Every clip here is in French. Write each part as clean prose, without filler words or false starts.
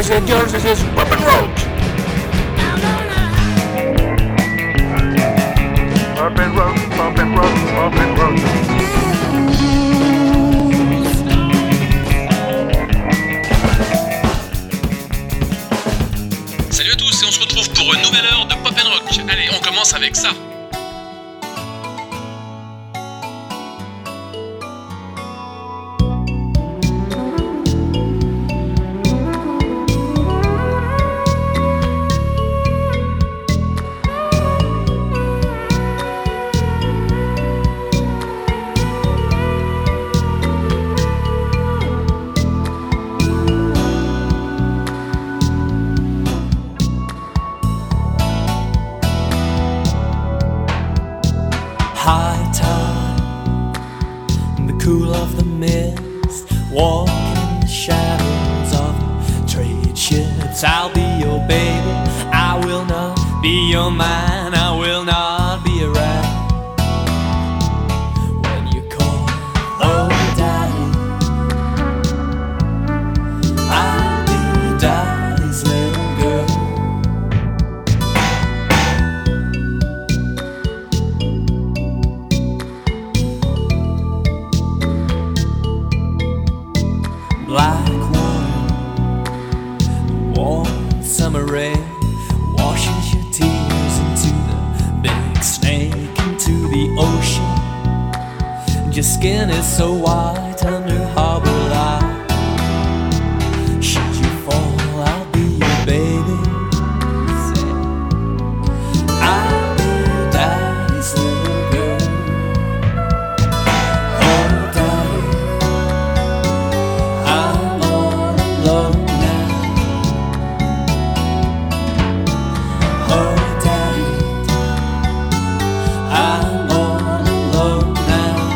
boys and girls, this is Pop and Roach. Pop and Roach, Pop and Roach, Pop and Roach. Salut à tous et on se retrouve pour une nouvelle heure de Pop and Rock. Allez, on commence avec ça. High tide, in the cool of the mist, walk in the shadows of trade ships. I'll be your baby, I will not be your man, I will not be around when you call, oh daddy. I'll be daddy's little girl. Black water, warm summer rain washes your tears into the big snake, into the ocean. Your skin is so white under harbor light. Should you fall, I'll be your baby. Say, I'll be daddy's little girl. Oh, daddy, I'm all alone now. Oh, daddy, I'm all alone now.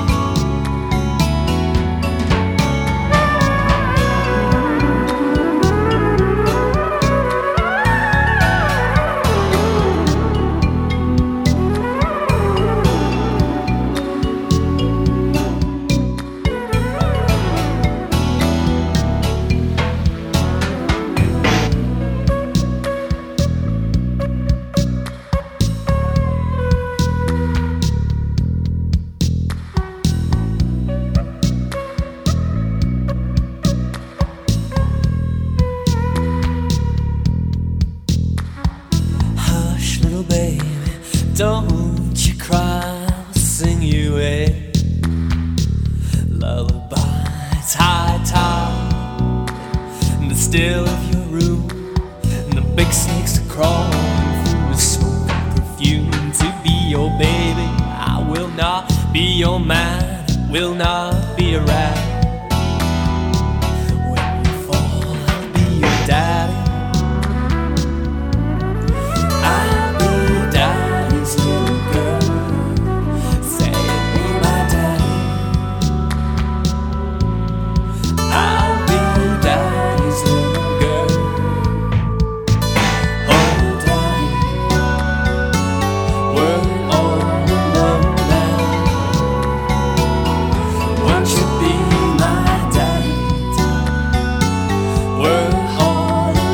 Hush, little baby, don't you cry. I'll sing you a lullaby. It's high tide in the still of your room, and the big snakes are crawling through the smoke and perfume. To be your baby, I will not be your man, will not be around when you fall. I'll be your daddy. I'll be daddy's little girl. Say, be my daddy. I'll be daddy's little girl. Oh, daddy, we're all alone now. Won't you be my daddy? We're all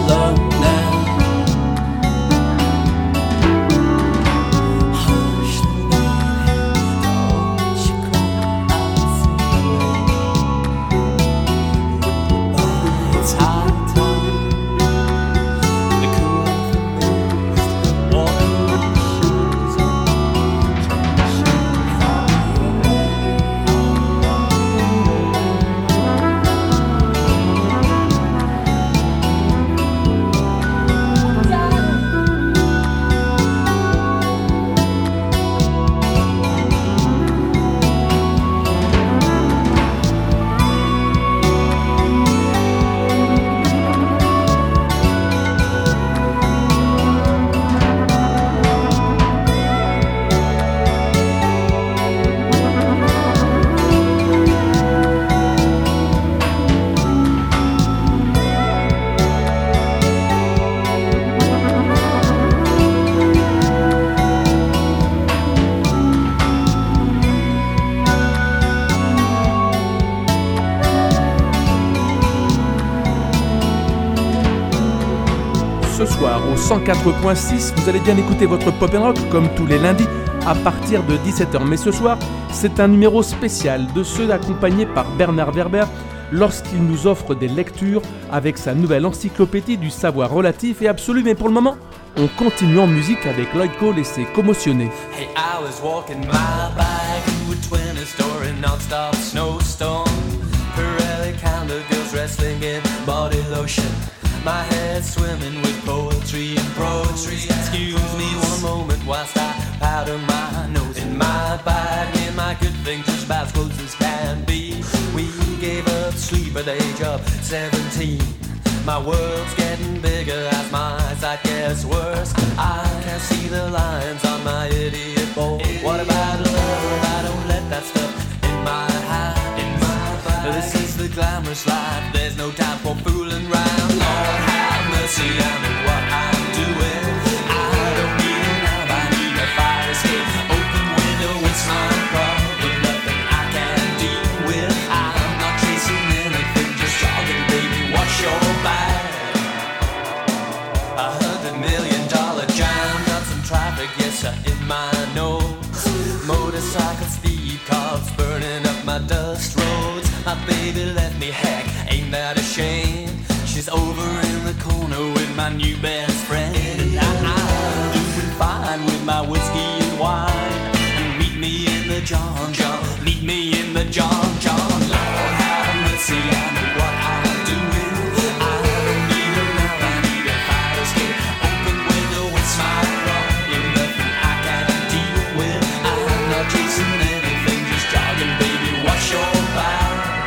soir au 104.6, vous allez bien écouter votre Pop & Rock comme tous les lundis à partir de 17h. Mais ce soir, c'est un numéro spécial de ceux accompagnés par Bernard Werber lorsqu'il nous offre des lectures avec sa nouvelle encyclopédie du savoir relatif et absolu. Mais pour le moment, on continue en musique avec Lloyd Cole et ses Commotionné. Hey, I was walking my bike through a 20-story non-stop snowstorm. Pirelli counter girls wrestling in body lotion. My head swimming with poetry and poetry. Excuse me one moment whilst I powder my nose. In my bag, me and my good thing just about as close as can be. We gave up sleep at the age of 17. My world's getting bigger as my eyesight gets worse. I can't see the lines on my idiot board. What about love? I don't let that stuff in my heart. This is the glamorous life. There's no time for fooling around. Lord have mercy, I know what I'm doing. I don't need a lamp, I need a fire escape. Open window, it's my problem. Nothing I can deal with. I'm not chasing anything, just jogging, baby. Watch your back. $100 million jam, got some traffic, yes sir, in my nose. Motorcycle speed cars burning up my dust roads. My baby left me, heck, ain't that a shame? She's over in the corner with my new best friend. And I'm doing fine with my whiskey and wine. And meet me in the John John, meet me in the John John. Lord have mercy, I know what I'm doing. I don't need a lamp, I need a fire escape. Open window, it's my problem. Nothing I can deal with. I'm not chasing anything, just jogging, baby. Watch your back.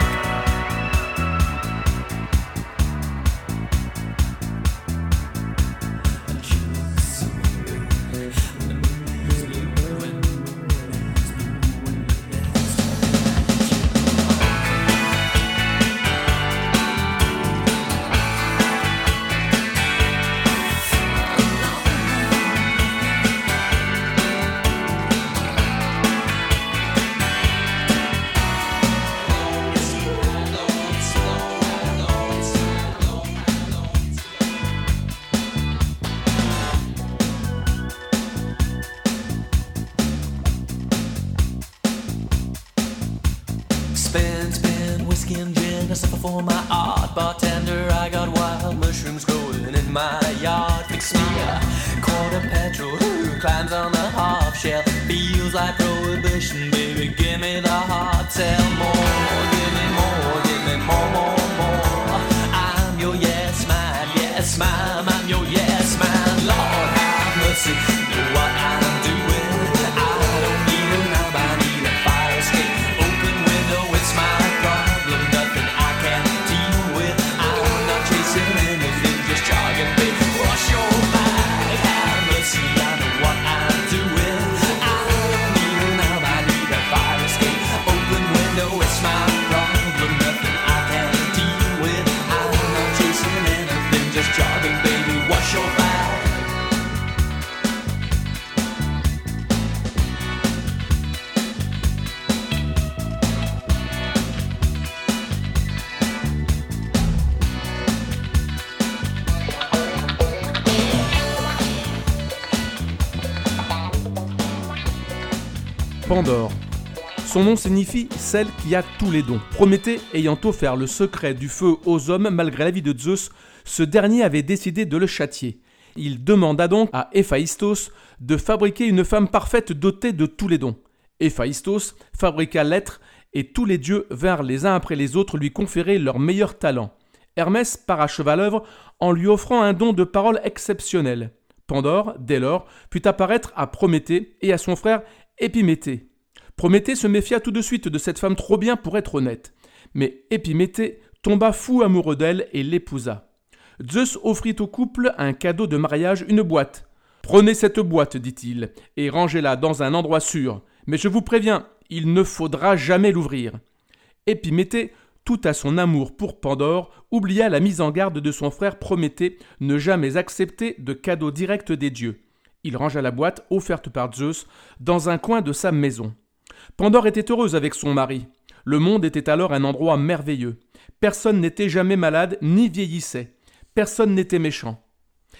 Spin, whiskey and gin, I suffer for my art. Bartender, I got wild mushrooms growing in my yard. Fix me a quart of petrol, who climbs on the half shell. Feels like prohibition, baby, give me the hard sell. More, give me more, give me more. I'm your yes man, I'm your yes man. Lord have mercy, know what I'm doing. I don't need a lamp, I need a fire escape. Open window, it's my problem. Nothing I can deal with. I'm not chasing anything, just jogging, baby. Wash your back, have mercy, I know what I'm doing. I don't need a lamp, I need a fire escape. Open window, it's my problem. Nothing I can deal with. I'm not chasing anything, just jogging, baby. Wash your back. Pandore. Son nom signifie celle qui a tous les dons. Prométhée ayant offert le secret du feu aux hommes malgré l'avis de Zeus, ce dernier avait décidé de le châtier. Il demanda donc à Héphaïstos de fabriquer une femme parfaite dotée de tous les dons. Héphaïstos fabriqua l'être et tous les dieux vinrent les uns après les autres lui conférer leurs meilleurs talents. Hermès paracheva l'œuvre en lui offrant un don de parole exceptionnel. Pandore, dès lors, put apparaître à Prométhée et à son frère Épiméthée. Prométhée se méfia tout de suite de cette femme trop bien pour être honnête. Mais Épiméthée tomba fou amoureux d'elle et l'épousa. Zeus offrit au couple un cadeau de mariage, une boîte. « Prenez cette boîte, dit-il, et rangez-la dans un endroit sûr. Mais je vous préviens, il ne faudra jamais l'ouvrir. » Épiméthée, tout à son amour pour Pandore, oublia la mise en garde de son frère Prométhée, ne jamais accepter de cadeaux directs des dieux. Il rangea la boîte, offerte par Zeus, dans un coin de sa maison. Pandore était heureuse avec son mari. Le monde était alors un endroit merveilleux. Personne n'était jamais malade ni vieillissait. Personne n'était méchant.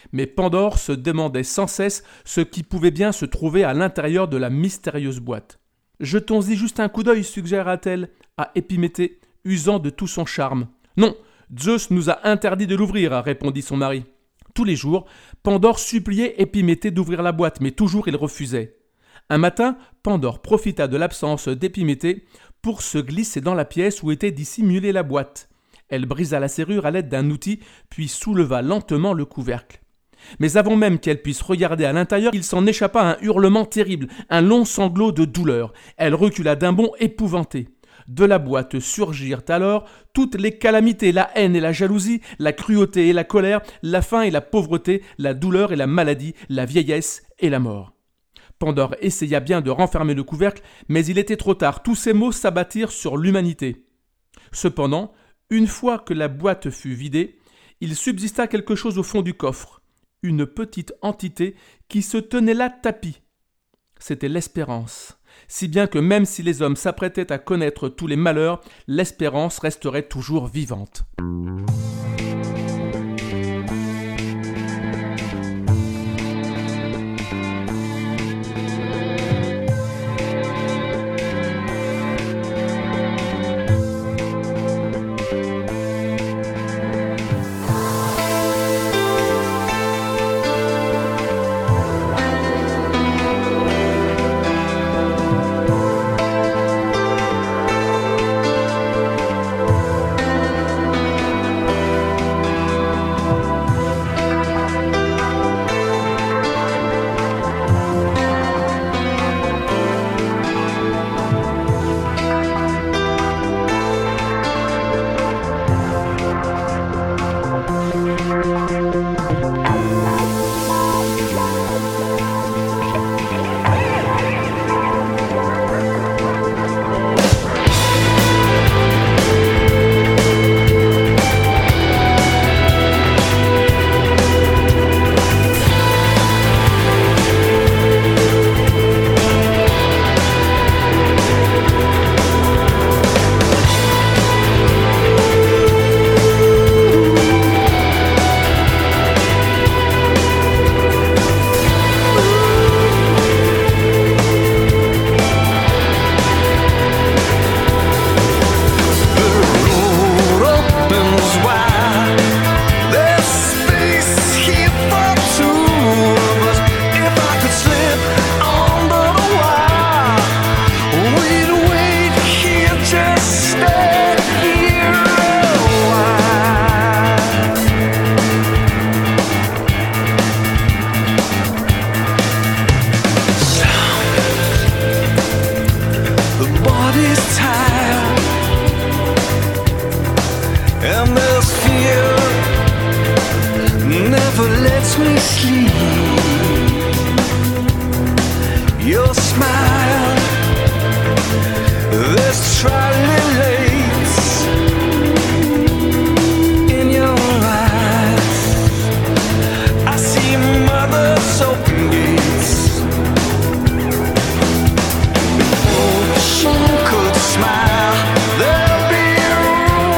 Mais Pandore se demandait sans cesse ce qui pouvait bien se trouver à l'intérieur de la mystérieuse boîte. « Jetons-y juste un coup d'œil, suggéra-t-elle à Épiméthée, usant de tout son charme. « Non, Zeus nous a interdit de l'ouvrir, répondit son mari. Tous les jours, Pandore suppliait Épiméthée d'ouvrir la boîte, mais toujours il refusait. Un matin, Pandore profita de l'absence d'Épiméthée pour se glisser dans la pièce où était dissimulée la boîte. Elle brisa la serrure à l'aide d'un outil, puis souleva lentement le couvercle. Mais avant même qu'elle puisse regarder à l'intérieur, il s'en échappa un hurlement terrible, un long sanglot de douleur. Elle recula d'un bond épouvantée. De la boîte surgirent alors toutes les calamités, la haine et la jalousie, la cruauté et la colère, la faim et la pauvreté, la douleur et la maladie, la vieillesse et la mort. Pandore essaya bien de renfermer le couvercle, mais il était trop tard, tous ces maux s'abattirent sur l'humanité. Cependant, une fois que la boîte fut vidée, il subsista quelque chose au fond du coffre, une petite entité qui se tenait là tapie. C'était l'espérance, si bien que même si les hommes s'apprêtaient à connaître tous les malheurs, l'espérance resterait toujours vivante.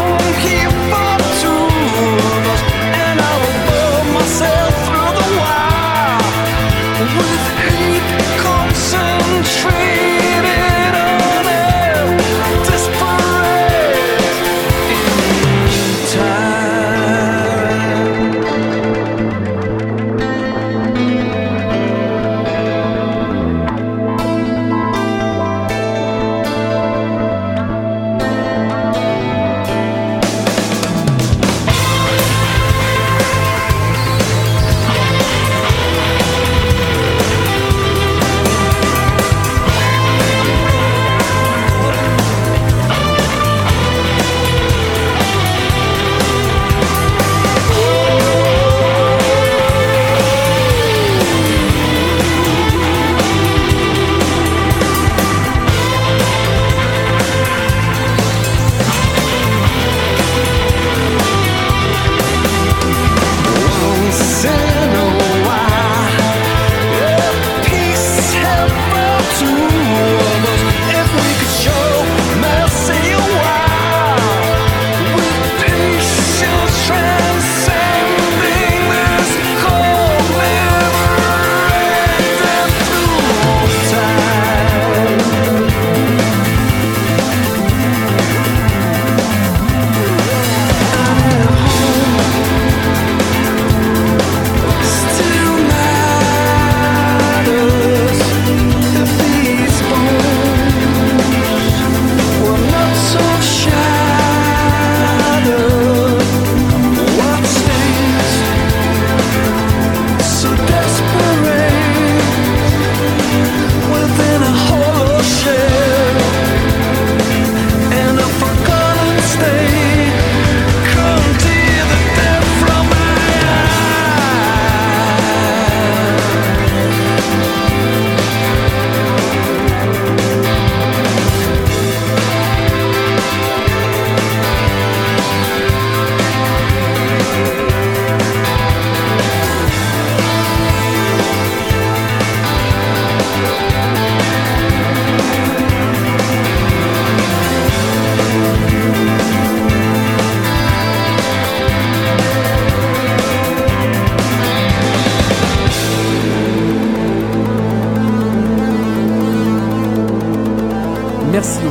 Myself through the wire.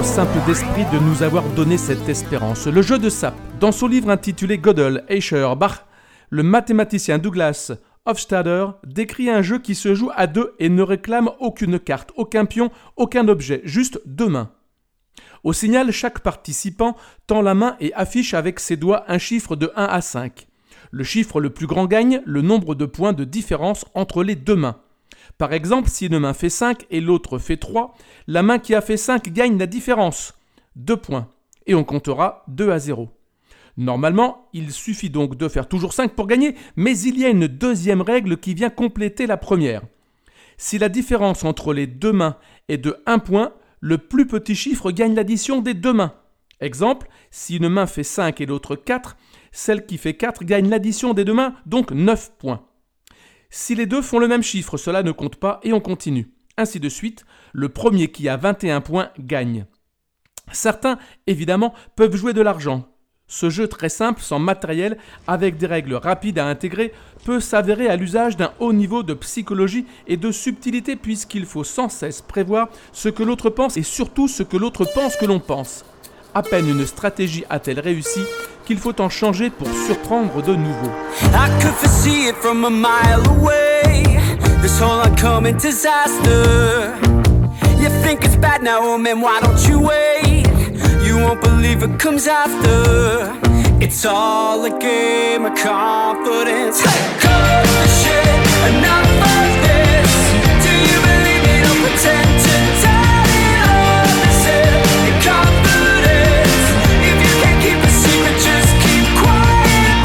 simple d'esprit de nous avoir donné cette espérance. Le jeu de Sapp. Dans son livre intitulé Gödel, Escher, Bach, le mathématicien Douglas Hofstadter décrit un jeu qui se joue à deux et ne réclame aucune carte, aucun pion, aucun objet, juste deux mains. Au signal, chaque participant tend la main et affiche avec ses doigts un chiffre de 1 à 5. Le chiffre le plus grand gagne le nombre de points de différence entre les deux mains. Par exemple, si une main fait 5 et l'autre fait 3, la main qui a fait 5 gagne la différence, 2 points, et on comptera 2 à 0. Normalement, il suffit donc de faire toujours 5 pour gagner, mais il y a une deuxième règle qui vient compléter la première. Si la différence entre les deux mains est de 1 point, le plus petit chiffre gagne l'addition des deux mains. Exemple, si une main fait 5 et l'autre 4, celle qui fait 4 gagne l'addition des deux mains, donc 9 points. Si les deux font le même chiffre, cela ne compte pas et on continue. Ainsi de suite, le premier qui a 21 points gagne. Certains, évidemment, peuvent jouer de l'argent. Ce jeu très simple, sans matériel, avec des règles rapides à intégrer, peut s'avérer à l'usage d'un haut niveau de psychologie et de subtilité puisqu'il faut sans cesse prévoir ce que l'autre pense et surtout ce que l'autre pense que l'on pense. À peine une stratégie a-t-elle réussi qu'il faut en changer pour surprendre de nouveau. I could foresee it from a mile away. This whole oncoming disaster. You think it's bad now, oh man, why don't you wait? You won't believe it comes after. It's all a game of confidence. Cut the shit, enough of this. Do you believe me? Don't pretend to doubt it all. This is your confidence. If you can't keep a secret, just keep quiet.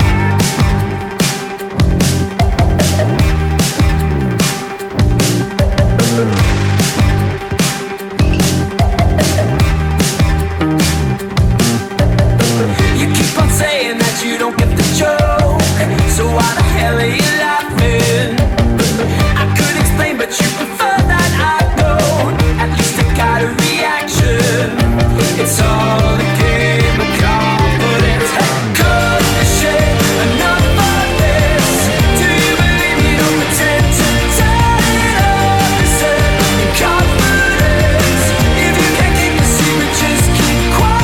You keep on saying that you don't get the joke. So why the hell are you laughing? I could explain, but you prefer that I don't. At least I got a reaction. It's all a game of confidence. Cut the shit, enough of this. Do you believe me? Don't pretend to doubt it all. This is your confidence. If you can't keep a secret, just keep quiet.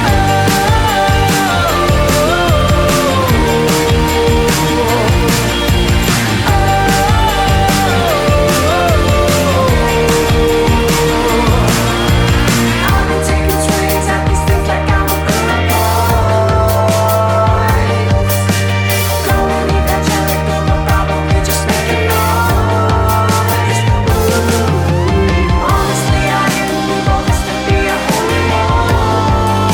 I've been taking swings at these things like I'm a good boy. Go and leave that jelly, no problem, we just make noise. Honestly, I didn't believe all this to be a holy war.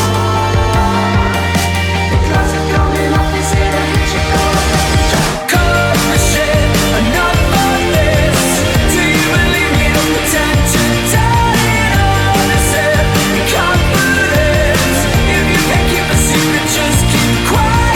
The drugs are coming up, is it a hit you go? Cut the shit, enough of this. Do you believe me? Don't pretend to doubt it all. This is your confidence. If you can't keep a secret, just keep quiet.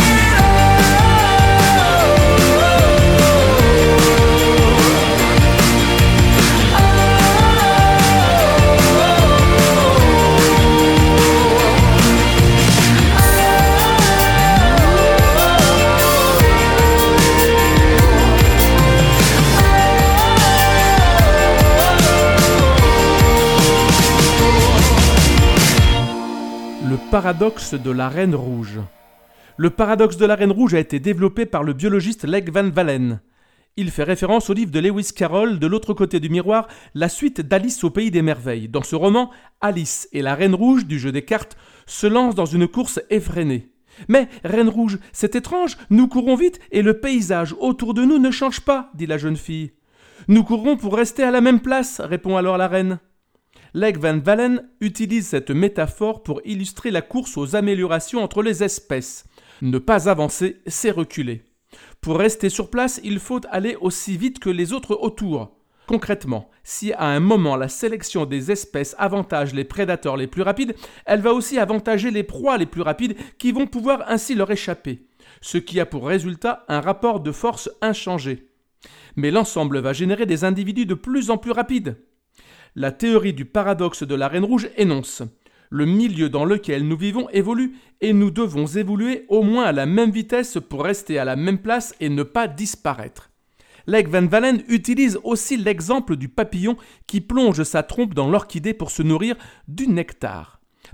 Le paradoxe de la Reine Rouge. Le paradoxe de la Reine Rouge a été développé par le biologiste Lek Van Valen. Il fait référence au livre de Lewis Carroll, De l'autre côté du miroir, la suite d'Alice au pays des merveilles. Dans ce roman, Alice et la Reine Rouge du jeu des cartes se lancent dans une course effrénée. Mais, Reine Rouge, c'est étrange, nous courons vite et le paysage autour de nous ne change pas, dit la jeune fille. Nous courons pour rester à la même place, répond alors la reine. Lek Van Valen utilise cette métaphore pour illustrer la course aux améliorations entre les espèces. Ne pas avancer, c'est reculer. Pour rester sur place, il faut aller aussi vite que les autres autour. Concrètement, si à un moment la sélection des espèces avantage les prédateurs les plus rapides, elle va aussi avantager les proies les plus rapides qui vont pouvoir ainsi leur échapper, ce qui a pour résultat un rapport de force inchangé. Mais l'ensemble va générer des individus de plus en plus rapides. La théorie du paradoxe de la Reine Rouge énonce « Le milieu dans lequel nous vivons évolue et nous devons évoluer au moins à la même vitesse pour rester à la même place et ne pas disparaître. » Lek Van Valen utilise aussi l'exemple du papillon qui plonge sa trompe dans l'orchidée pour se nourrir du nectar.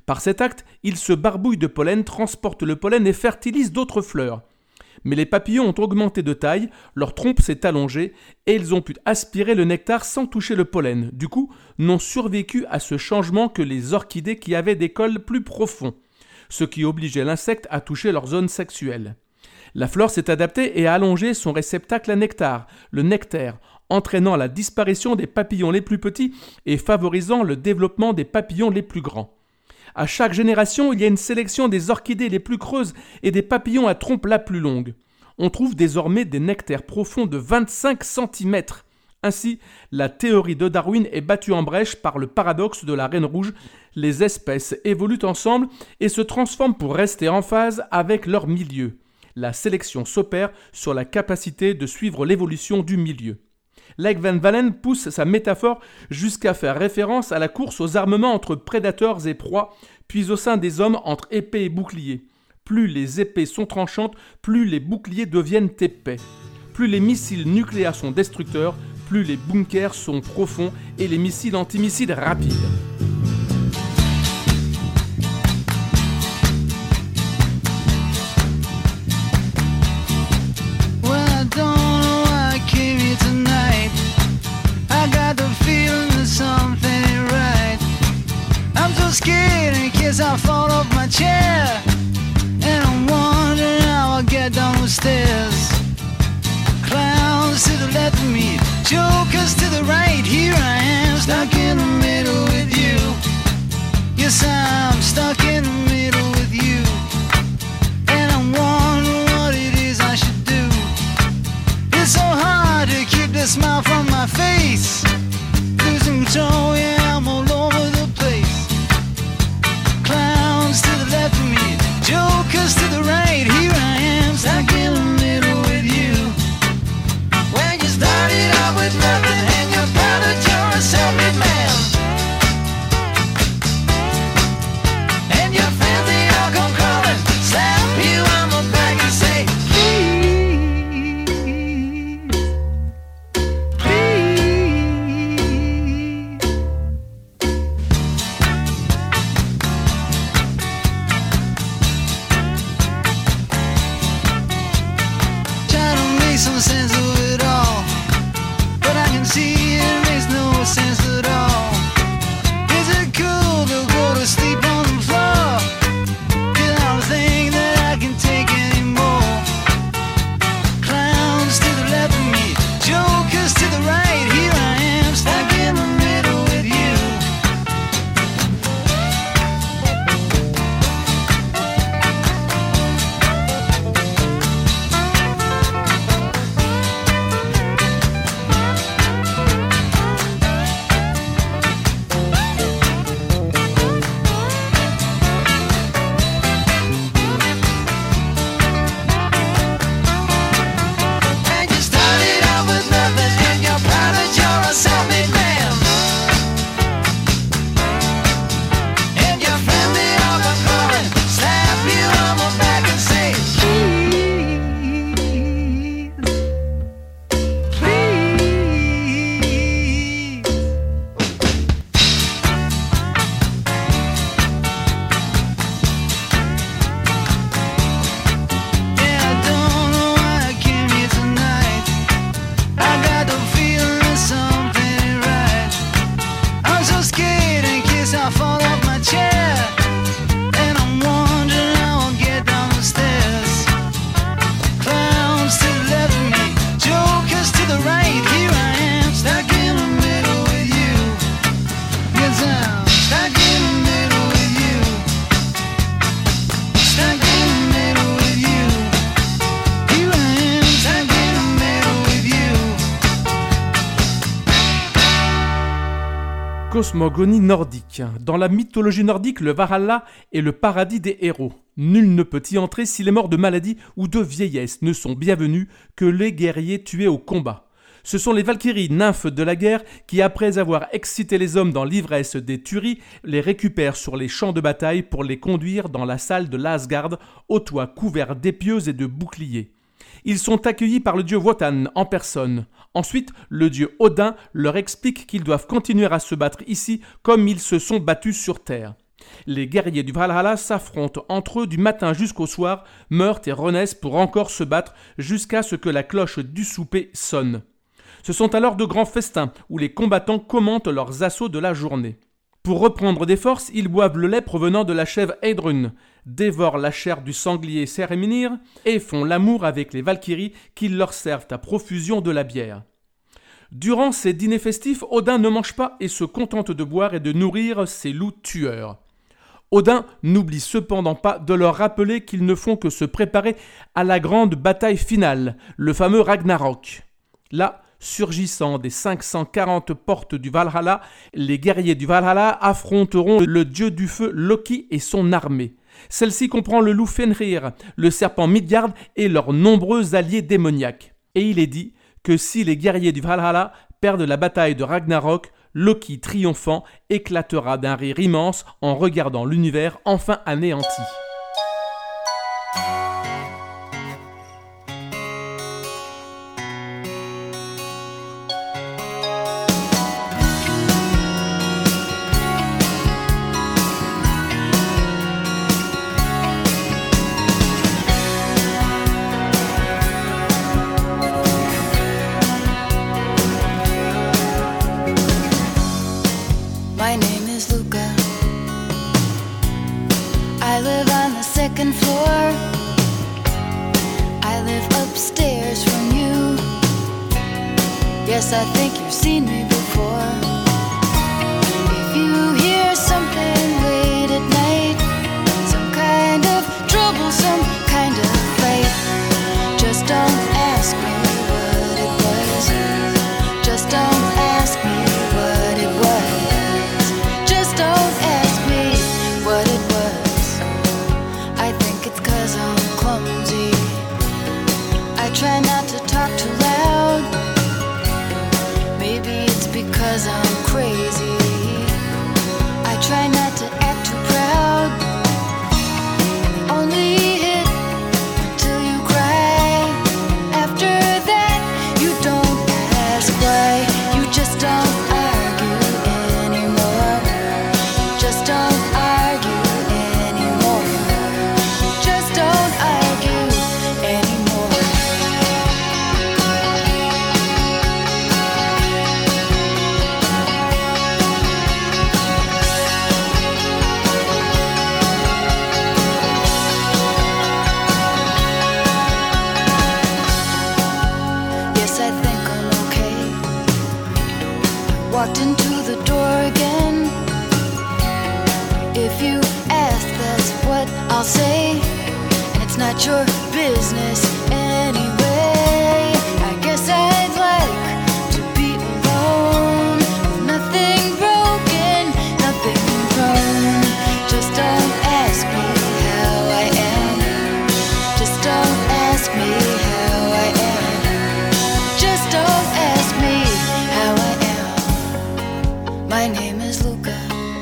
Par cet acte, ils se barbouillent de pollen, transportent le pollen et fertilisent d'autres fleurs. Mais les papillons ont augmenté de taille, leur trompe s'est allongée et ils ont pu aspirer le nectar sans toucher le pollen. Du coup, n'ont survécu à ce changement que les orchidées qui avaient des cols plus profonds, ce qui obligeait l'insecte à toucher leur zone sexuelle. La flore s'est adaptée et a allongé son réceptacle à nectar, le nectaire, entraînant la disparition des papillons les plus petits et favorisant le développement des papillons les plus grands. À chaque génération, il y a une sélection des orchidées les plus creuses et des papillons à trompe la plus longue. On trouve désormais des nectaires profonds de 25 cm. Ainsi, la théorie de Darwin est battue en brèche par le paradoxe de la reine rouge. Les espèces évoluent ensemble et se transforment pour rester en phase avec leur milieu. La sélection s'opère sur la capacité de suivre l'évolution du milieu. Lech Van Valen pousse sa métaphore jusqu'à faire référence à la course aux armements entre prédateurs et proies, puis au sein des hommes entre épée et bouclier. Plus les épées sont tranchantes, plus les boucliers deviennent épais. Plus les missiles nucléaires sont destructeurs, plus les bunkers sont profonds et les missiles antimissiles rapides. Scared in case I fall off my chair, and I'm wondering how I'll get down the stairs. Clowns to the left of me, jokers to the right. Here I am, stuck in the middle with you. Yes, I'm stuck in the middle with you, and I'm wondering what it is I should do. It's so hard to keep the smile from my face. Losing control, yeah, I'm all over the place. Clowns to the left of me, jokers to the right. Here I am, stuck in the middle with you. When you started out with nothing and you're proud that you're a self-made man, and your friends they all come crawling, slap you on the back and say, please, please. Some sense of it all, but I can see it makes no sense at all. Is it cool to go to sleep on the floor? 'Cause I don't think that I can take anymore. Clowns to the left of me, jokers to the right. Here I am, stuck in the middle with you. Cosmogonie nordique. Dans la mythologie nordique, le Valhalla est le paradis des héros. Nul ne peut y entrer si les morts de maladie ou de vieillesse ne sont bienvenus que les guerriers tués au combat. Ce sont les Valkyries, nymphes de la guerre, qui après avoir excité les hommes dans l'ivresse des tueries, les récupèrent sur les champs de bataille pour les conduire dans la salle de l'Asgard, au toit couvert d'épieux et de boucliers. Ils sont accueillis par le dieu Wotan en personne. Ensuite, le dieu Odin leur explique qu'ils doivent continuer à se battre ici comme ils se sont battus sur Terre. Les guerriers du Valhalla s'affrontent entre eux du matin jusqu'au soir, meurent et renaissent pour encore se battre jusqu'à ce que la cloche du souper sonne. Ce sont alors de grands festins où les combattants commentent leurs assauts de la journée. Pour reprendre des forces, ils boivent le lait provenant de la chèvre Heidrun, dévorent la chair du sanglier Seremnir et font l'amour avec les Valkyries qui leur servent à profusion de la bière. Durant ces dîners festifs, Odin ne mange pas et se contente de boire et de nourrir ses loups tueurs. Odin n'oublie cependant pas de leur rappeler qu'ils ne font que se préparer à la grande bataille finale, le fameux Ragnarok. Là, surgissant des 540 portes du Valhalla, les guerriers du Valhalla affronteront le dieu du feu Loki et son armée. Celle-ci comprend le loup Fenrir, le serpent Midgard et leurs nombreux alliés démoniaques. Et il est dit que si les guerriers du Valhalla perdent la bataille de Ragnarok, Loki triomphant éclatera d'un rire immense en regardant l'univers enfin anéanti. My name is Luca. I live on the second floor. I live upstairs from you. Yes, I think you've seen me before. If you hear something late at night, some kind of trouble, some kind of fight, just don't ask me what it was. Just don't ask me what it was. Just don't ask me what it was. I think it's 'cause I'm clumsy. I try not to talk too loud. Maybe it's because I'm crazy. I try not to act too proud. Only hit till you cry. After that, you don't ask why. You just don't argue anymore. Just don't argue anymore. Just don't argue anymore. Yes, I think I'm okay. Walked into the door again. If you ask, that's what I'll say. And it's not your business anyway. I guess I'd like to be alone. Nothing broken, nothing wrong. Just don't ask me how I am. Just don't ask me how I am. Just don't ask me how I am. My name is Luca.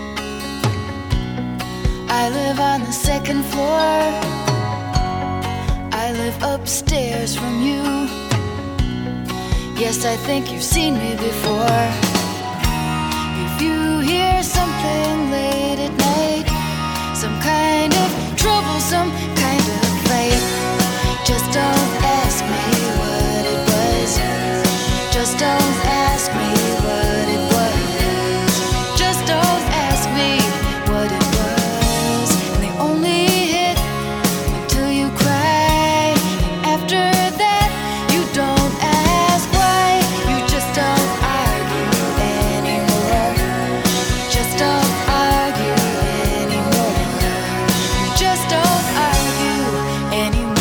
I live on the second floor. I live upstairs from you. Yes, I think you've seen me before. If you hear something late at night, some kind of trouble, some kind of fight, just don't ask me what it was. Just don't ask me what it was. Just don't ask me what it was. And they only hit until you cry. After that, you don't ask why. You just don't argue anymore. Just don't argue anymore. You just don't argue anymore.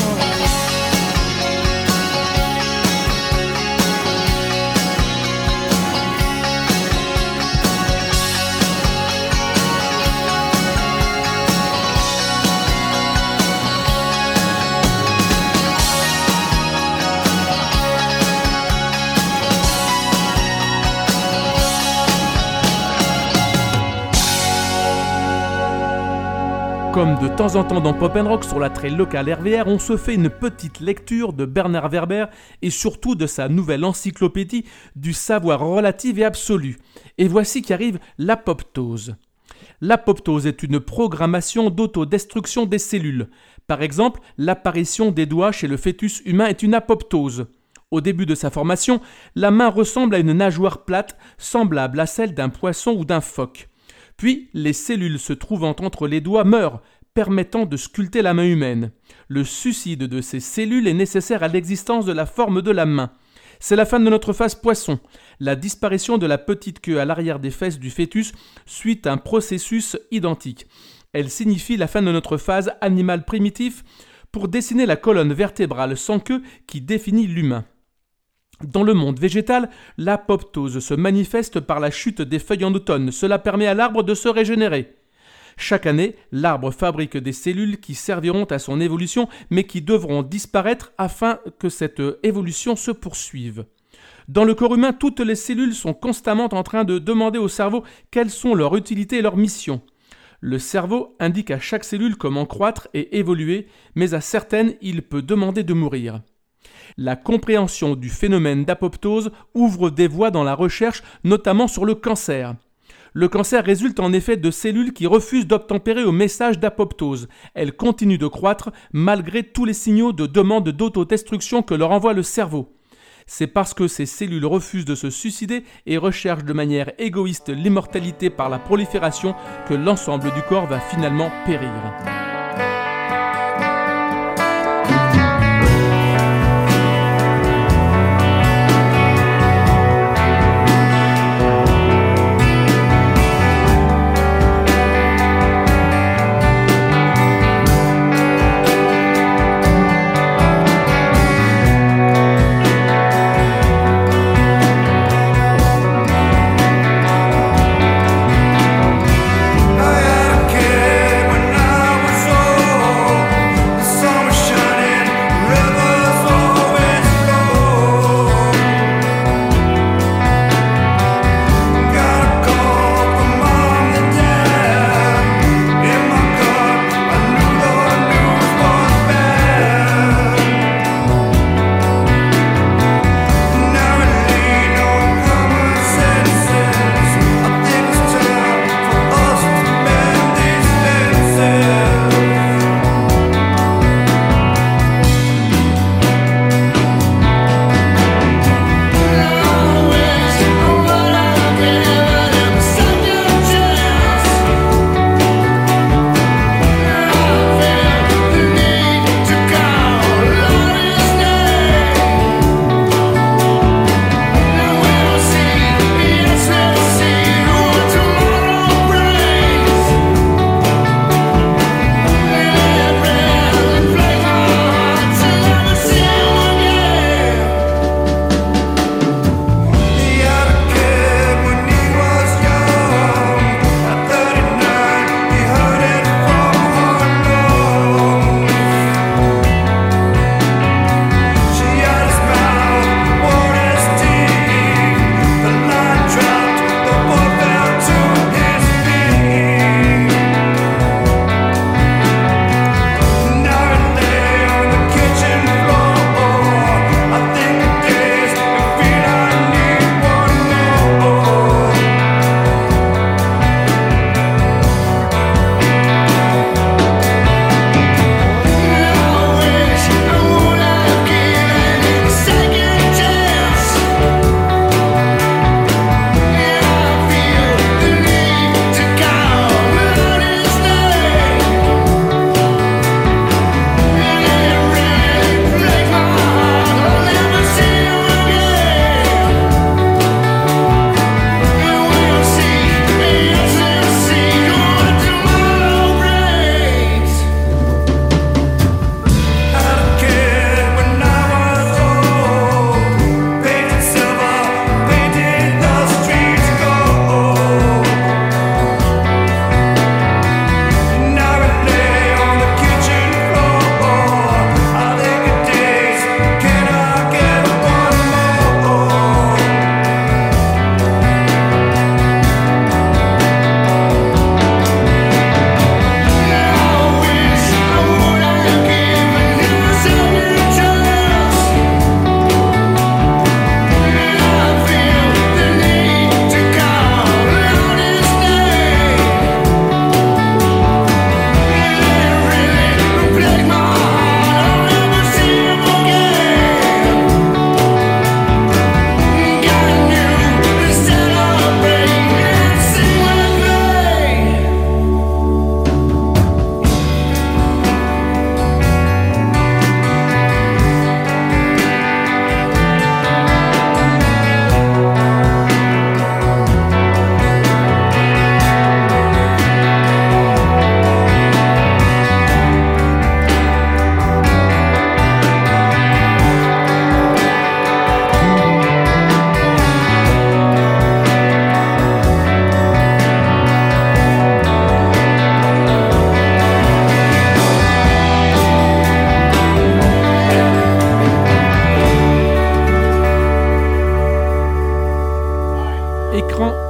Comme de temps en temps dans Pop & Rock sur l'attrait local RVR, on se fait une petite lecture de Bernard Werber et surtout de sa nouvelle encyclopédie du savoir relatif et absolu. Et voici qu'arrive l'apoptose. L'apoptose est une programmation d'autodestruction des cellules. Par exemple, l'apparition des doigts chez le fœtus humain est une apoptose. Au début de sa formation, la main ressemble à une nageoire plate, semblable à celle d'un poisson ou d'un phoque. Puis, les cellules se trouvant entre les doigts meurent, permettant de sculpter la main humaine. Le suicide de ces cellules est nécessaire à l'existence de la forme de la main. C'est la fin de notre phase poisson. La disparition de la petite queue à l'arrière des fesses du fœtus suit un processus identique. Elle signifie la fin de notre phase animal primitif pour dessiner la colonne vertébrale sans queue qui définit l'humain. Dans le monde végétal, l'apoptose se manifeste par la chute des feuilles en automne. Cela permet à l'arbre de se régénérer. Chaque année, l'arbre fabrique des cellules qui serviront à son évolution, mais qui devront disparaître afin que cette évolution se poursuive. Dans le corps humain, toutes les cellules sont constamment en train de demander au cerveau quelles sont leurs utilités et leurs missions. Le cerveau indique à chaque cellule comment croître et évoluer, mais à certaines, il peut demander de mourir. La compréhension du phénomène d'apoptose ouvre des voies dans la recherche, notamment sur le cancer. Le cancer résulte en effet de cellules qui refusent d'obtempérer au message d'apoptose. Elles continuent de croître malgré tous les signaux de demande d'autodestruction que leur envoie le cerveau. C'est parce que ces cellules refusent de se suicider et recherchent de manière égoïste l'immortalité par la prolifération que l'ensemble du corps va finalement périr. I had a kid when I was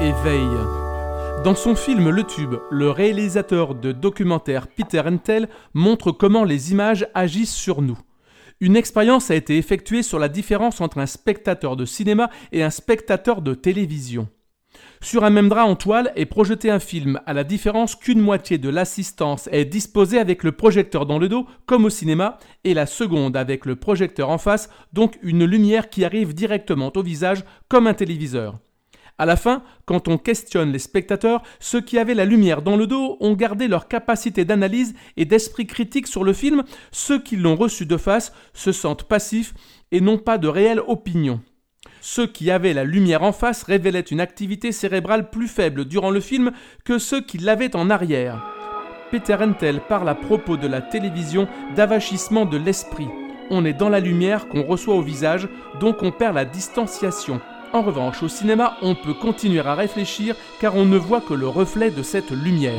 éveille. Dans son film Le Tube, le réalisateur de documentaire Peter Hentel montre comment les images agissent sur nous. Une expérience a été effectuée sur la différence entre un spectateur de cinéma et un spectateur de télévision. Sur un même drap en toile est projeté un film, à la différence qu'une moitié de l'assistance est disposée avec le projecteur dans le dos, comme au cinéma, et la seconde avec le projecteur en face, donc une lumière qui arrive directement au visage, comme un téléviseur. À la fin, quand on questionne les spectateurs, ceux qui avaient la lumière dans le dos ont gardé leur capacité d'analyse et d'esprit critique sur le film, ceux qui l'ont reçu de face se sentent passifs et n'ont pas de réelle opinion. Ceux qui avaient la lumière en face révélaient une activité cérébrale plus faible durant le film que ceux qui l'avaient en arrière. Peter Hentel parle à propos de la télévision d'avachissement de l'esprit. On est dans la lumière qu'on reçoit au visage, donc on perd la distanciation. En revanche, au cinéma, on peut continuer à réfléchir car on ne voit que le reflet de cette lumière.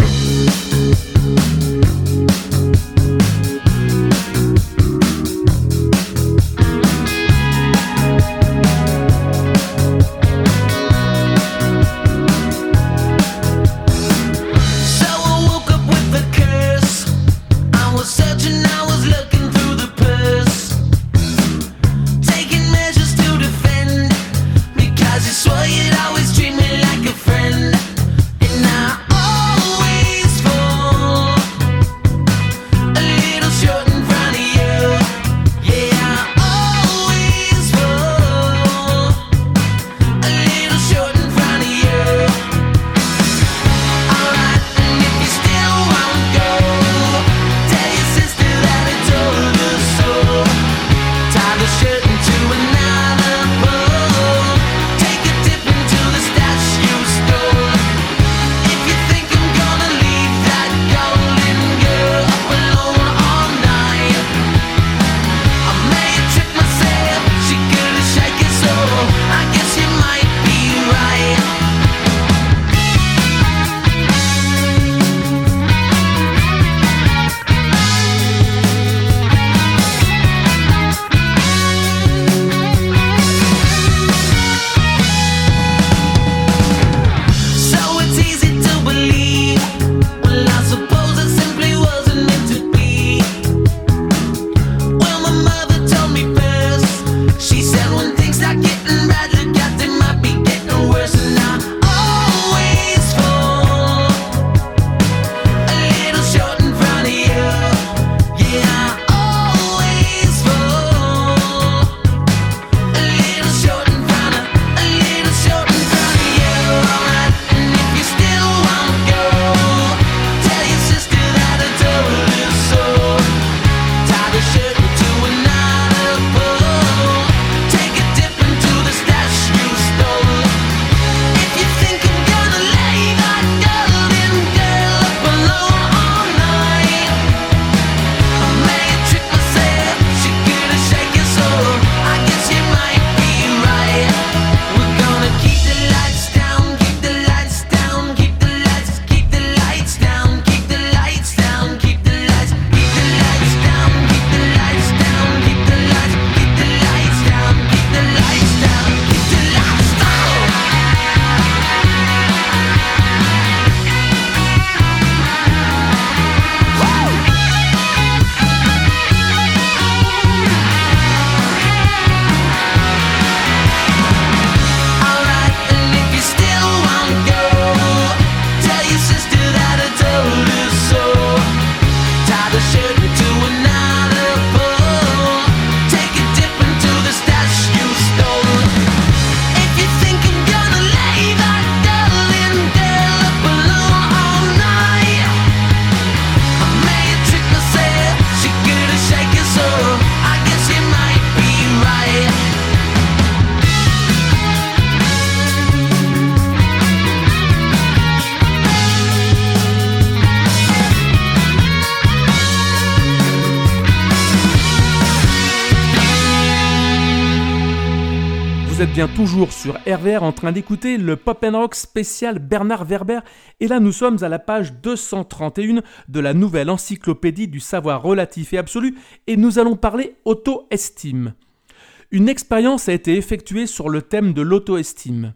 êtes bien toujours sur RVR en train d'écouter le Pop & Rock spécial Bernard Werber et là nous sommes à la page 231 de la nouvelle encyclopédie du savoir relatif et absolu et nous allons parler auto-estime. Une expérience a été effectuée sur le thème de l'auto-estime.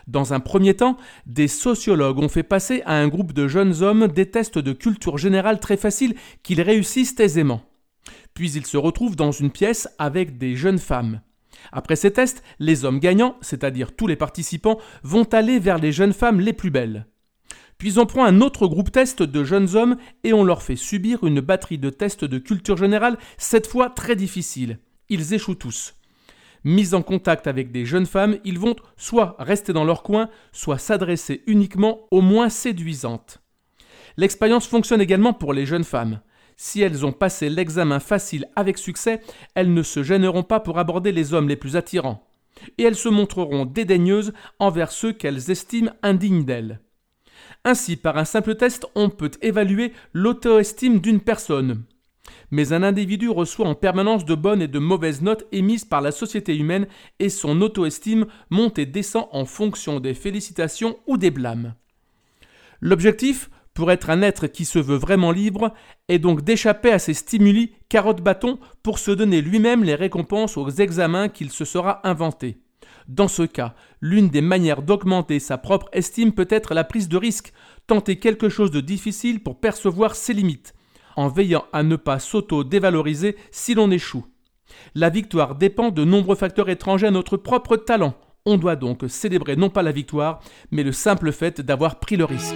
Dans un premier temps, des sociologues ont fait passer à un groupe de jeunes hommes des tests de culture générale très faciles qu'ils réussissent aisément. Puis ils se retrouvent dans une pièce avec des jeunes femmes. Après ces tests, les hommes gagnants, c'est-à-dire tous les participants, vont aller vers les jeunes femmes les plus belles. Puis on prend un autre groupe test de jeunes hommes et on leur fait subir une batterie de tests de culture générale, cette fois très difficiles. Ils échouent tous. Mis en contact avec des jeunes femmes, ils vont soit rester dans leur coin, soit s'adresser uniquement aux moins séduisantes. L'expérience fonctionne également pour les jeunes femmes. Si elles ont passé l'examen facile avec succès, elles ne se gêneront pas pour aborder les hommes les plus attirants. Et elles se montreront dédaigneuses envers ceux qu'elles estiment indignes d'elles. Ainsi, par un simple test, on peut évaluer l'auto-estime d'une personne. Mais un individu reçoit en permanence de bonnes et de mauvaises notes émises par la société humaine et son auto-estime monte et descend en fonction des félicitations ou des blâmes. L'objectif, pour être un être qui se veut vraiment libre, est donc d'échapper à ces stimuli carotte-bâton pour se donner lui-même les récompenses aux examens qu'il se sera inventés. Dans ce cas, l'une des manières d'augmenter sa propre estime peut être la prise de risque, tenter quelque chose de difficile pour percevoir ses limites, en veillant à ne pas s'auto-dévaloriser si l'on échoue. La victoire dépend de nombreux facteurs étrangers à notre propre talent. On doit donc célébrer non pas la victoire, mais le simple fait d'avoir pris le risque.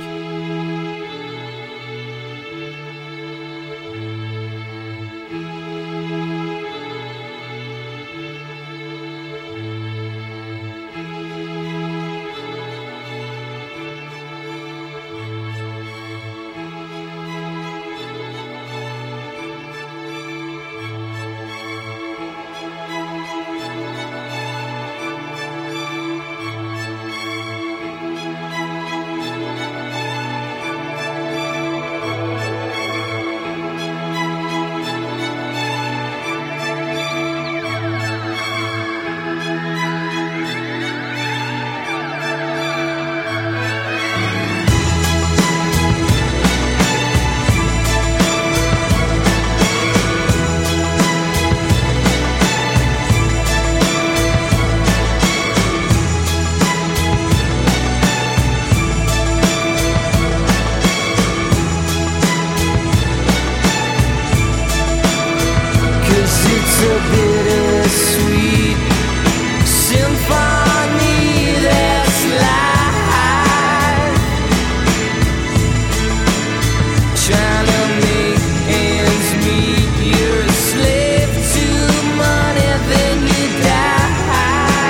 It's a bittersweet symphony that's life, trying to make ends meet. You're a slave to money, then you die.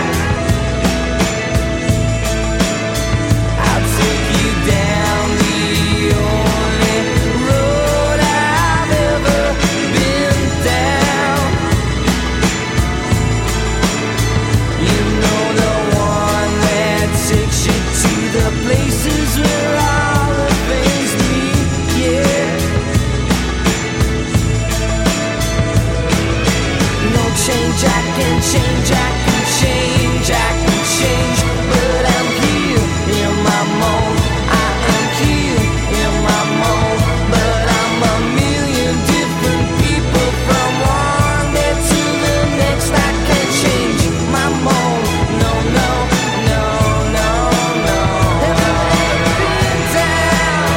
I'll take you down the only road I've ever been down. You know, the one that takes you to the places where all the things meet, yeah. No change, I can change, I can change, I can change, but I'm here in my mold. I am here in my mold, but I'm a million different people from one day to the next. I can't change my mold. No, no, no, no, no. Have you ever been down?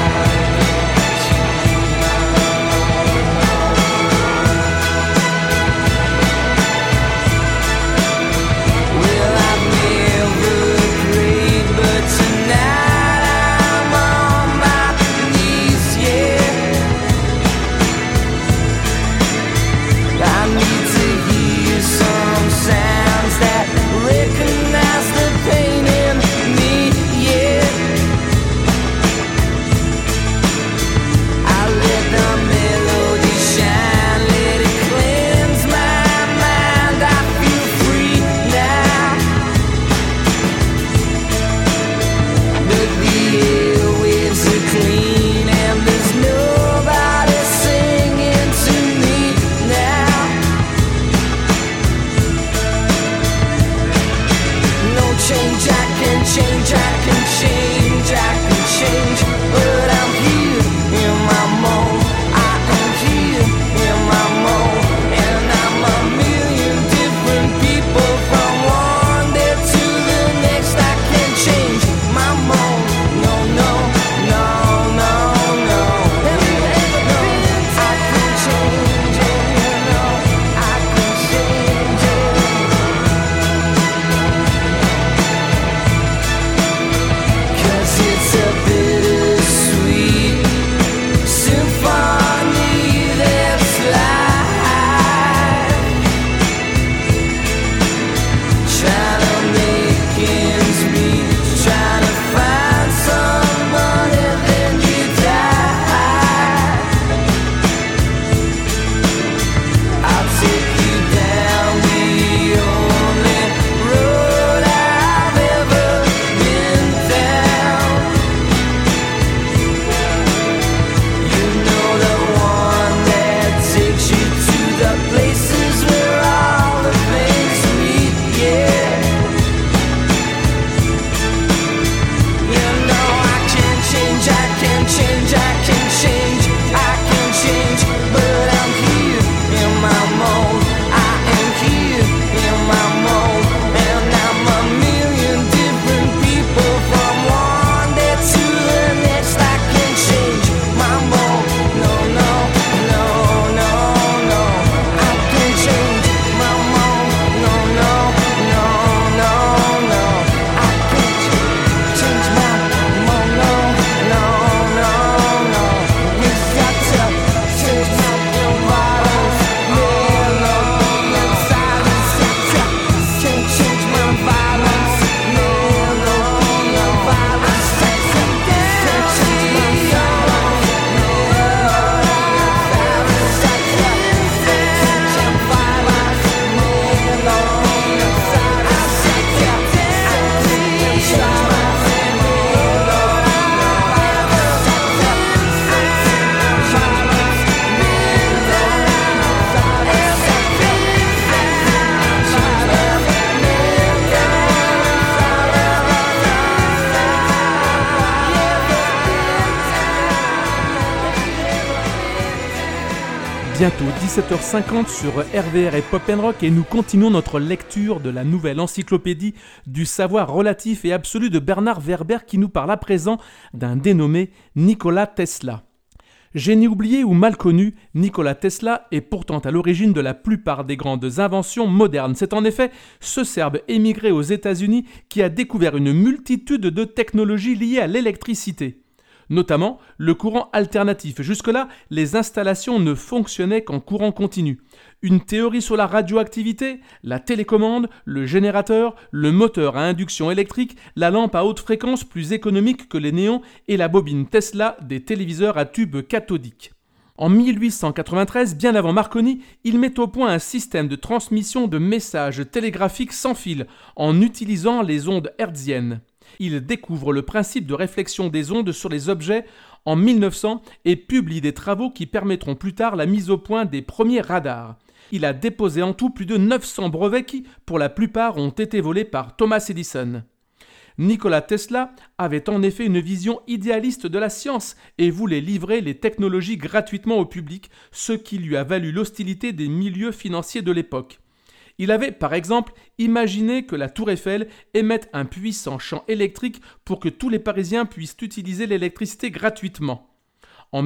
Bientôt 17h50 sur RVR et Pop & Rock et nous continuons notre lecture de la nouvelle encyclopédie du savoir relatif et absolu de Bernard Werber qui nous parle à présent d'un dénommé Nikola Tesla. Génie oublié ou mal connu, Nikola Tesla est pourtant à l'origine de la plupart des grandes inventions modernes. C'est en effet ce Serbe émigré aux États-Unis qui a découvert une multitude de technologies liées à l'électricité. Notamment le courant alternatif. Jusque-là, les installations ne fonctionnaient qu'en courant continu. Une théorie sur la radioactivité, la télécommande, le générateur, le moteur à induction électrique, la lampe à haute fréquence plus économique que les néons et la bobine Tesla des téléviseurs à tube cathodique. En 1893, bien avant Marconi, il met au point un système de transmission de messages télégraphiques sans fil en utilisant les ondes hertziennes. Il découvre le principe de réflexion des ondes sur les objets en 1900 et publie des travaux qui permettront plus tard la mise au point des premiers radars. Il a déposé en tout plus de 900 brevets qui, pour la plupart, ont été volés par Thomas Edison. Nikola Tesla avait en effet une vision idéaliste de la science et voulait livrer les technologies gratuitement au public, ce qui lui a valu l'hostilité des milieux financiers de l'époque. Il avait, par exemple, imaginé que la Tour Eiffel émette un puissant champ électrique pour que tous les Parisiens puissent utiliser l'électricité gratuitement. En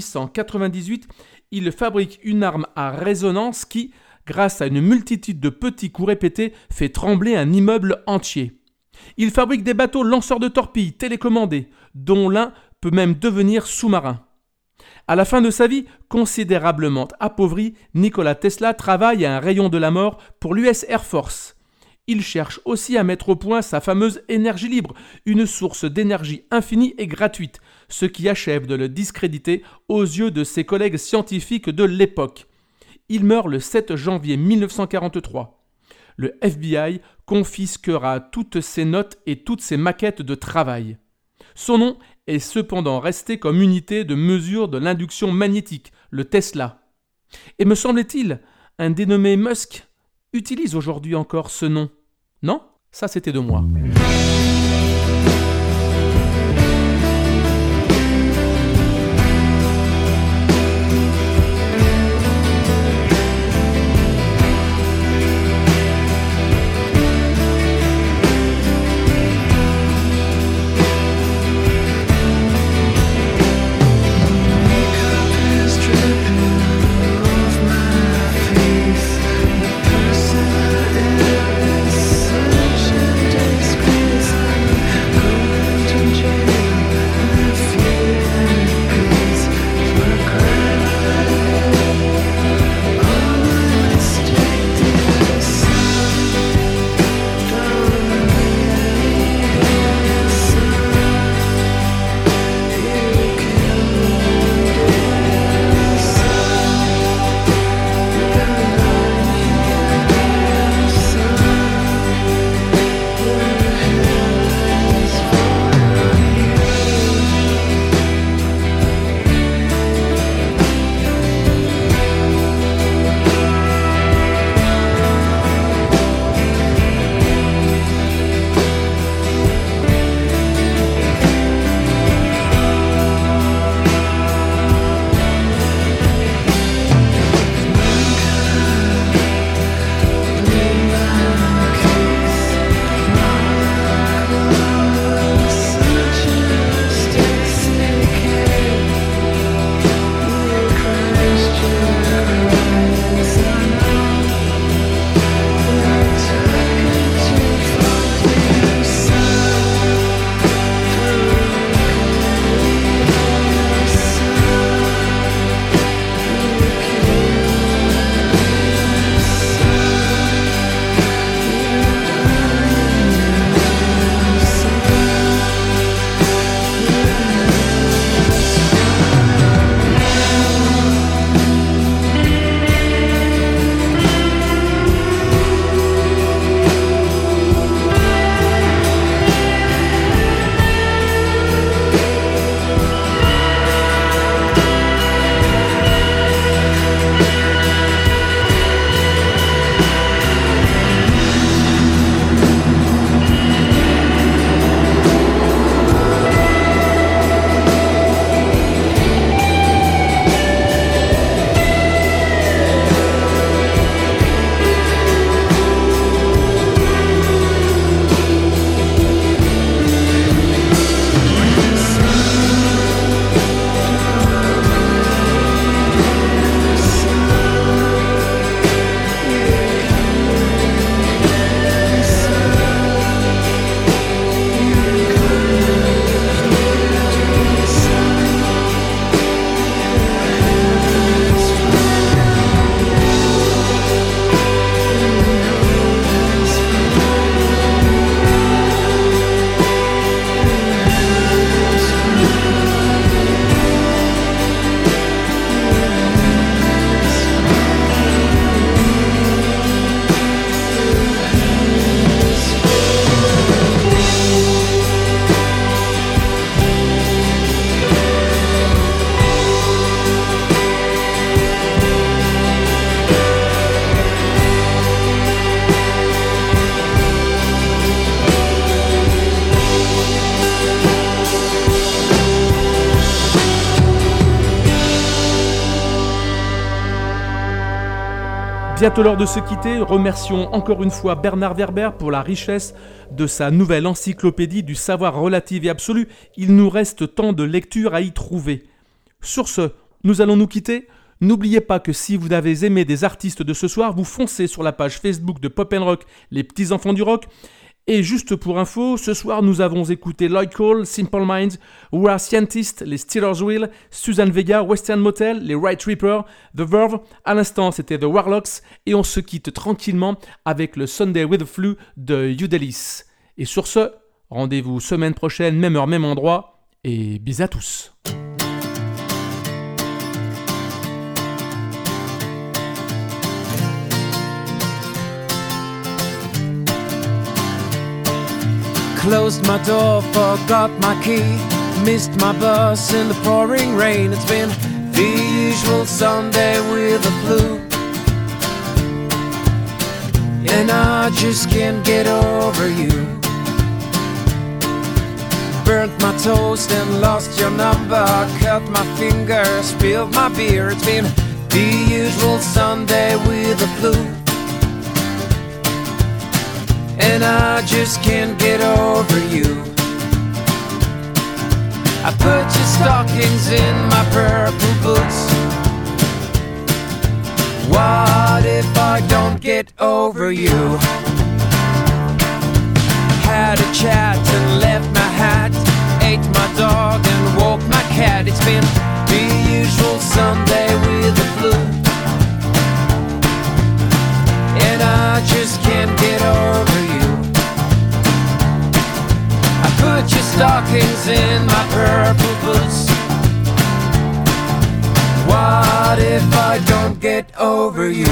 1898, il fabrique une arme à résonance qui, grâce à une multitude de petits coups répétés, fait trembler un immeuble entier. Il fabrique des bateaux lanceurs de torpilles télécommandés, dont l'un peut même devenir sous-marin. À la fin de sa vie, considérablement appauvri, Nikola Tesla travaille à un rayon de la mort pour l'US Air Force. Il cherche aussi à mettre au point sa fameuse énergie libre, une source d'énergie infinie et gratuite, ce qui achève de le discréditer aux yeux de ses collègues scientifiques de l'époque. Il meurt le 7 janvier 1943. Le FBI confisquera toutes ses notes et toutes ses maquettes de travail. Son nom est cependant resté comme unité de mesure de l'induction magnétique, le Tesla. Et me semble-t-il, un dénommé Musk utilise aujourd'hui encore ce nom. Non ? Ça c'était de moi. This Bientôt l'heure de se quitter, remercions encore une fois Bernard Werber pour la richesse de sa nouvelle encyclopédie du savoir relatif et absolu. Il nous reste tant de lectures à y trouver. Sur ce, nous allons nous quitter. N'oubliez pas que si vous avez aimé des artistes de ce soir, vous foncez sur la page Facebook de Pop & Rock, les petits enfants du rock. Et juste pour info, ce soir nous avons écouté Lloyd Cole, Simple Minds, We Are Scientists, les Steelers Wheel, Suzanne Vega, Western Motel, les Right Reaper, The Verve. À l'instant, c'était The Warlocks. Et on se quitte tranquillement avec le Sunday with the Flu de Youdelis. Et sur ce, rendez-vous semaine prochaine, même heure, même endroit. Et bis à tous. Closed my door, forgot my key. Missed my bus in the pouring rain. It's been the usual Sunday with the flu, and I just can't get over you. Burnt my toast and lost your number. Cut my finger, spilled my beer. It's been the usual Sunday with the flu, and I just can't get over you. I put your stockings in my purple boots. What if I don't get over you? Had a chat and left my hat. Ate my dog and woke my cat. It's been the usual Sunday with the flu, and I just can't get over you. I put your stockings in my purple boots. What if I don't get over you?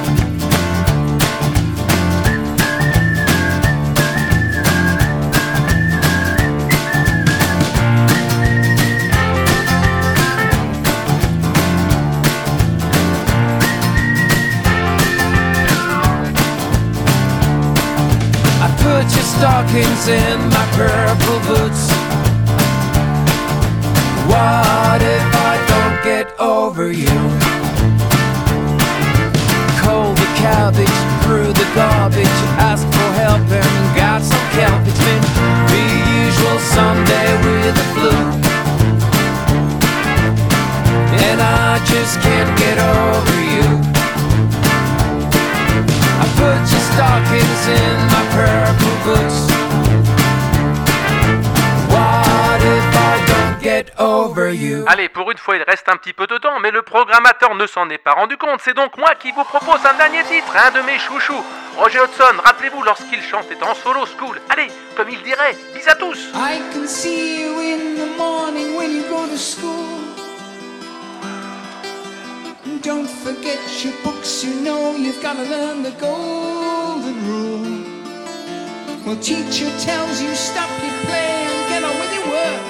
Put your stockings in my purple boots. What if I don't get over you? Cold the cabbage, threw the garbage, asked for help and got some kelp. It's been the usual Sunday with the flu, and I just can't get over you. I put your stockings in my purple boots. What if I don't get over you? Allez, pour une fois, il reste un petit peu de temps, mais le programmateur ne s'en est pas rendu compte. C'est donc moi qui vous propose un dernier titre, un de mes chouchous. Roger Hodgson, rappelez-vous lorsqu'il chantait en solo school. Allez, comme il dirait, bis à tous. I can see you in the morning when you go to school. Don't forget your books, you know you've got to learn the golden rule. Well, teacher tells you stop your play and get on with your work.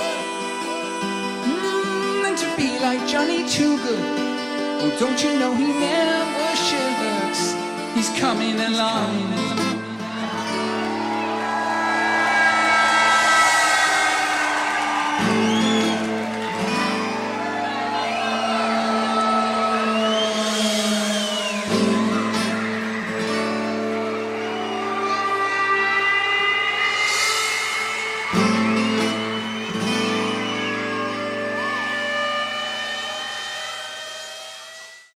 And to be like Johnny Too Good, well, don't you know he never shirks. He's coming along.